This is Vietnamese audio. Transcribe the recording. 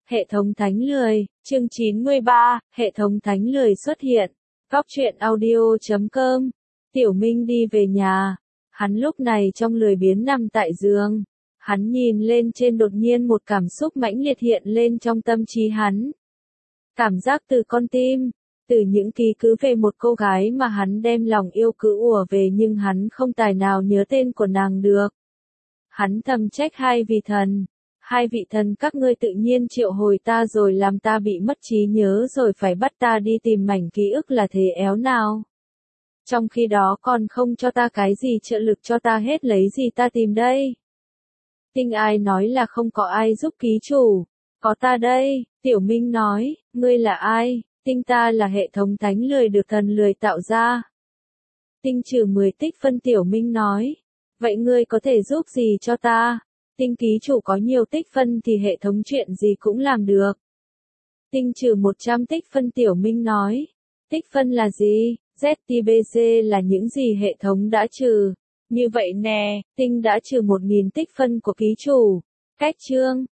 Hệ thống thánh lười, chương 93, hệ thống thánh lười xuất hiện. Góc truyện audio.com. Tiểu Minh đi về nhà. Hắn lúc này trong lười biếng nằm tại giường. Hắn nhìn lên trên, đột nhiên một cảm xúc mãnh liệt hiện lên trong tâm trí hắn. Cảm giác từ con tim, từ những ký cứ về một cô gái mà hắn đem lòng yêu cứ ùa về, nhưng hắn không tài nào nhớ tên của nàng được. Hắn thầm trách hai vị thần. Hai vị thần các ngươi tự nhiên triệu hồi ta rồi làm ta bị mất trí nhớ, rồi phải bắt ta đi tìm mảnh ký ức là thế éo nào. Trong khi đó còn không cho ta cái gì trợ lực cho ta hết, lấy gì ta tìm đây? Tinh Ai nói là không có ai giúp ký chủ. Có ta đây, Tiểu Minh nói. Ngươi là ai? Tinh ta là hệ thống thánh lười được thần lười tạo ra. Tinh trừ 10 tích phân, Tiểu Minh nói. Vậy ngươi có thể giúp gì cho ta? Tinh ký chủ có nhiều tích phân thì hệ thống chuyện gì cũng làm được. Tinh trừ 100 tích phân, Tiểu Minh nói. Tích phân là gì? ZTBC là những gì hệ thống đã trừ. Như vậy nè, Tinh đã trừ 1000 tích phân của ký chủ. Cách chương.